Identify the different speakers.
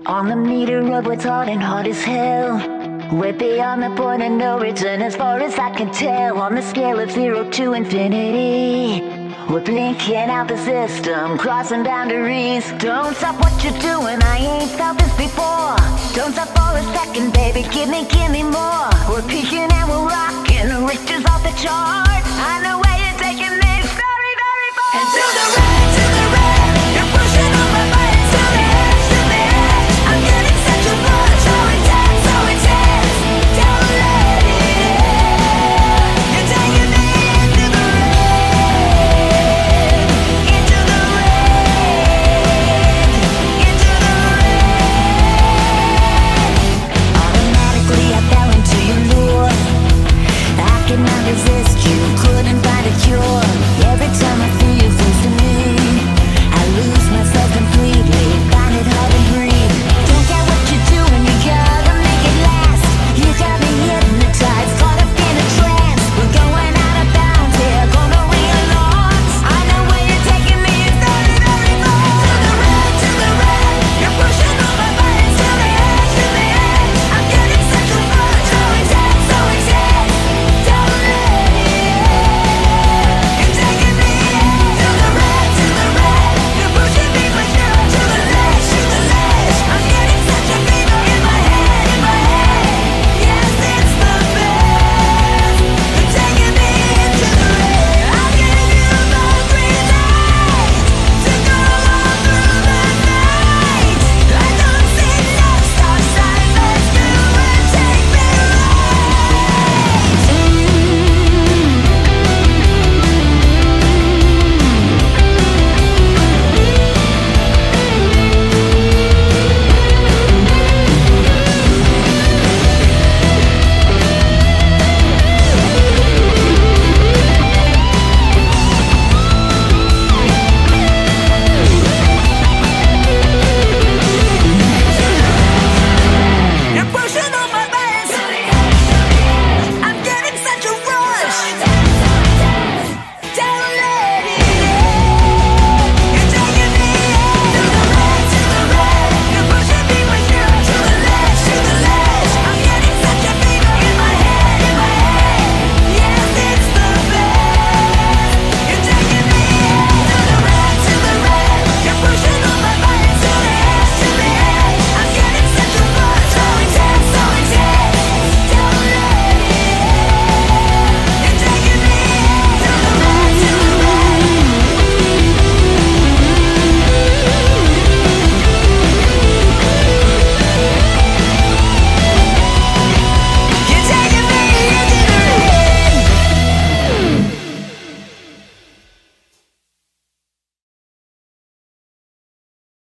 Speaker 1: On the meter of what's hard and hard as hell. We're beyond the point of no return as far as I can tell. On the scale of 0 to infinity, we're blinking out the system, crossing boundaries. Don't stop what you're doing, I ain't felt this before. Don't stop for a second, baby, give me more. We're peaking and we're rocking, Richter's off the charts. I know where you're taking me, very, very far. Into the rain.